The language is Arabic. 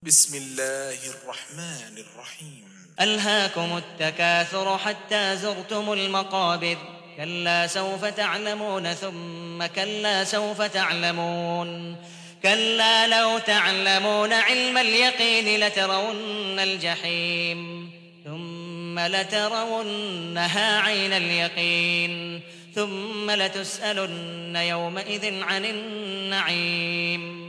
بسم الله الرحمن الرحيم. ألهاكم التكاثر حتى زرتم المقابر كلا سوف تعلمون ثم كلا سوف تعلمون كلا لو تعلمون علم اليقين لترون الجحيم ثم لترونها عين اليقين ثم لتسألن يومئذ عن النعيم